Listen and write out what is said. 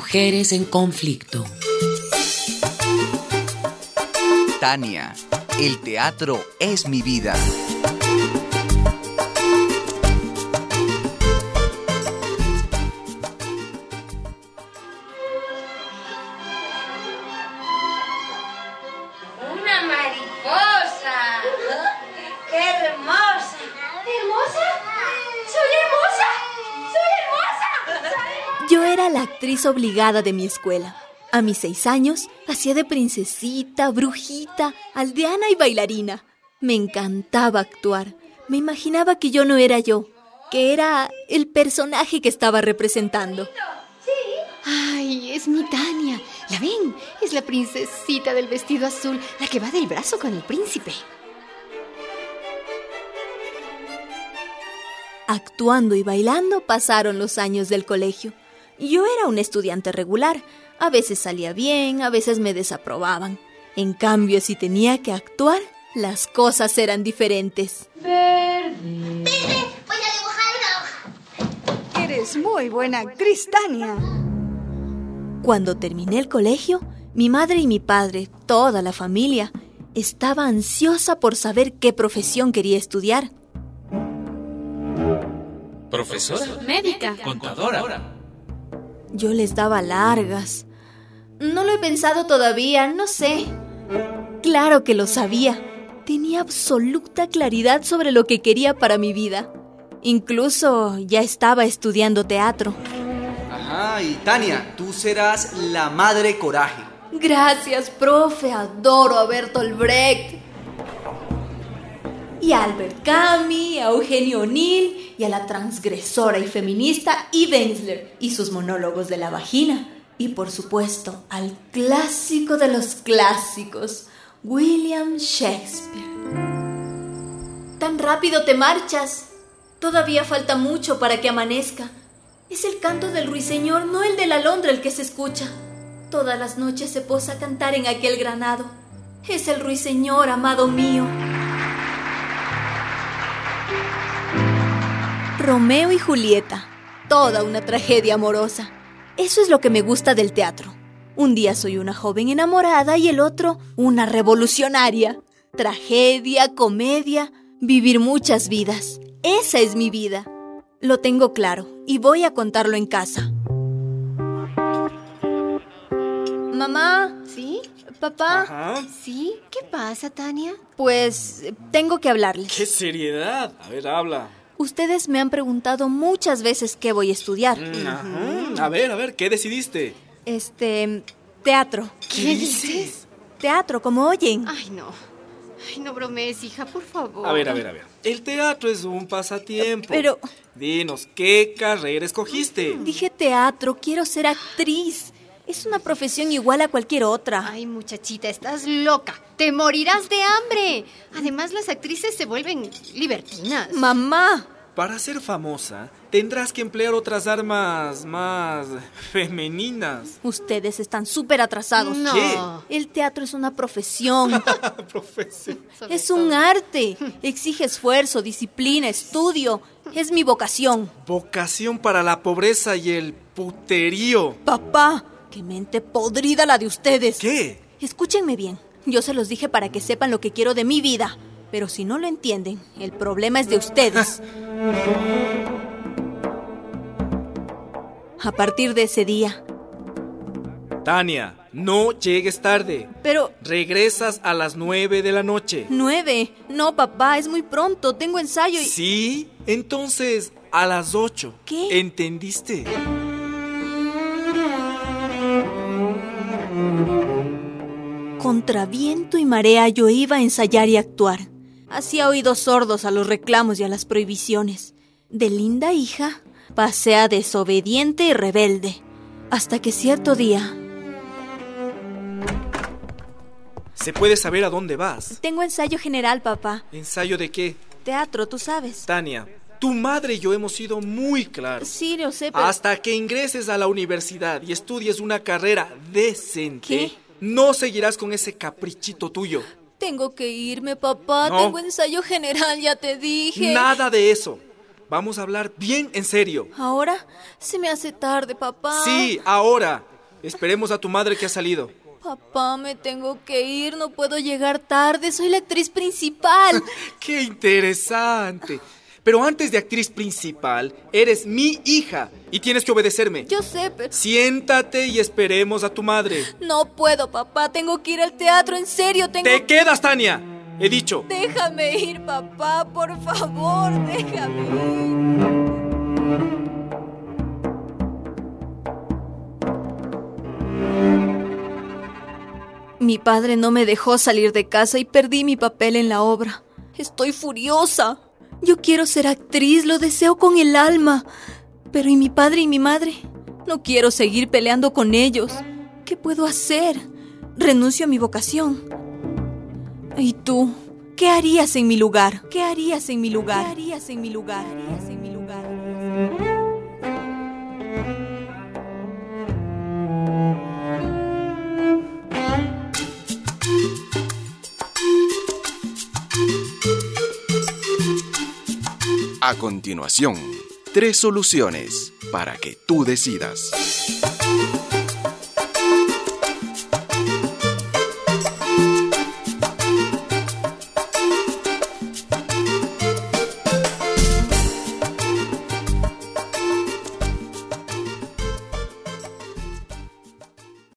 Mujeres en conflicto. Tania, el teatro es mi vida. ¡Una mariposa! ¡Qué hermosa! ¿Hermosa? ¡Soy hermosa! ¡Soy hermosa! Yo era la actriz obligada de mi escuela. A mis 6 años, hacía de princesita, brujita, aldeana y bailarina. Me encantaba actuar. Me imaginaba que yo no era yo, que era el personaje que estaba representando. ¡Ay, es mi Tania! ¿La ven? Es la princesita del vestido azul, la que va del brazo con el príncipe. Actuando y bailando pasaron los años del colegio. Yo era una estudiante regular. A veces salía bien, a veces me desaprobaban. En cambio, si tenía que actuar, las cosas eran diferentes. ¡Verde! Voy a dibujar una hoja. Eres muy buena actriz, Tania. Cuando terminé el colegio, mi madre y mi padre, toda la familia, estaba ansiosa por saber qué profesión quería estudiar. ¿Profesora? Médica. ¿Contadora? Yo les daba largas. No lo he pensado todavía, no sé. Claro que lo sabía. Tenía absoluta claridad sobre lo que quería para mi vida. Incluso ya estaba estudiando teatro. Ajá, y Tania, tú serás la Madre Coraje. Gracias, profe. Adoro a Bertolt Brecht. Y a Albert Camus, a Eugenio O'Neill y a la transgresora y feminista Eve Ensler y sus monólogos de la vagina. Y por supuesto, al clásico de los clásicos, William Shakespeare. Tan rápido te marchas. Todavía falta mucho para que amanezca. Es el canto del ruiseñor, no el de la alondra el que se escucha. Todas las noches se posa a cantar en aquel granado. Es el ruiseñor, amado mío. Romeo y Julieta, toda una tragedia amorosa. Eso es lo que me gusta del teatro. Un día soy una joven enamorada y el otro una revolucionaria. Tragedia, comedia, vivir muchas vidas. Esa es mi vida. Lo tengo claro y voy a contarlo en casa. Mamá. ¿Sí? Papá. Ajá. ¿Sí? ¿Qué pasa, Tania? Pues tengo que hablarles. ¡Qué seriedad! A ver, habla. Ustedes me han preguntado muchas veces qué voy a estudiar. Ajá. A ver, ¿qué decidiste? Teatro. ¿Qué dices? Teatro, como oyen. Ay, no bromees, hija, por favor. A ver. El teatro es un pasatiempo. Pero... Dinos, ¿qué carrera escogiste? Dije teatro, quiero ser actriz. Es una profesión igual a cualquier otra. Ay, muchachita, estás loca. Te morirás de hambre. Además, las actrices se vuelven libertinas. Mamá. Para ser famosa, tendrás que emplear otras armas más femeninas. Ustedes están súper atrasados. No. ¿Qué? El teatro es una profesión. Profesión. Sobre Es un todo. arte. Exige esfuerzo, disciplina, estudio. Es mi vocación. Vocación para la pobreza y el puterío. Papá, qué mente podrida la de ustedes. ¿Qué? Escúchenme bien. Yo se los dije para que sepan lo que quiero de mi vida. Pero si no lo entienden, el problema es de ustedes. A partir de ese día. Tania, no llegues tarde. Pero... Regresas a las 9 de la noche. 9. No, papá, es muy pronto. Tengo ensayo y... ¿Sí? Entonces, a las 8. ¿Qué? ¿Entendiste? Contra viento y marea yo iba a ensayar y actuar. Hacía oídos sordos a los reclamos y a las prohibiciones. De linda hija, pasé a desobediente y rebelde. Hasta que cierto día... ¿Se puede saber a dónde vas? Tengo ensayo general, papá. ¿Ensayo de qué? Teatro, tú sabes. Tania, tu madre y yo hemos sido muy claros. Sí, lo sé, pero... Hasta que ingreses a la universidad y estudies una carrera decente, ¿Qué? no seguirás con ese caprichito tuyo. Tengo que irme, papá. No. Tengo ensayo general, ya te dije. Nada de eso. Vamos a hablar bien en serio. Ahora se me hace tarde, papá. Sí, ahora. Esperemos a tu madre que ha salido. Papá, me tengo que ir, no puedo llegar tarde, soy la actriz principal. ¡Qué interesante! Pero antes de actriz principal, eres mi hija y tienes que obedecerme. Yo sé, pero... Siéntate y esperemos a tu madre. No puedo, papá, tengo que ir al teatro, en serio, tengo... ¡Te quedas, Tania! He dicho. Déjame ir, papá, por favor, déjame ir. Mi padre no me dejó salir de casa y perdí mi papel en la obra. Estoy furiosa. Yo quiero ser actriz, lo deseo con el alma. Pero ¿y mi padre y mi madre? No quiero seguir peleando con ellos. ¿Qué puedo hacer? Renuncio a mi vocación. ¿Y tú? ¿Qué harías en mi lugar? ¿Qué harías en mi lugar? ¿Qué harías en mi lugar? ¿Qué harías en mi lugar? A continuación, 3 soluciones para que tú decidas.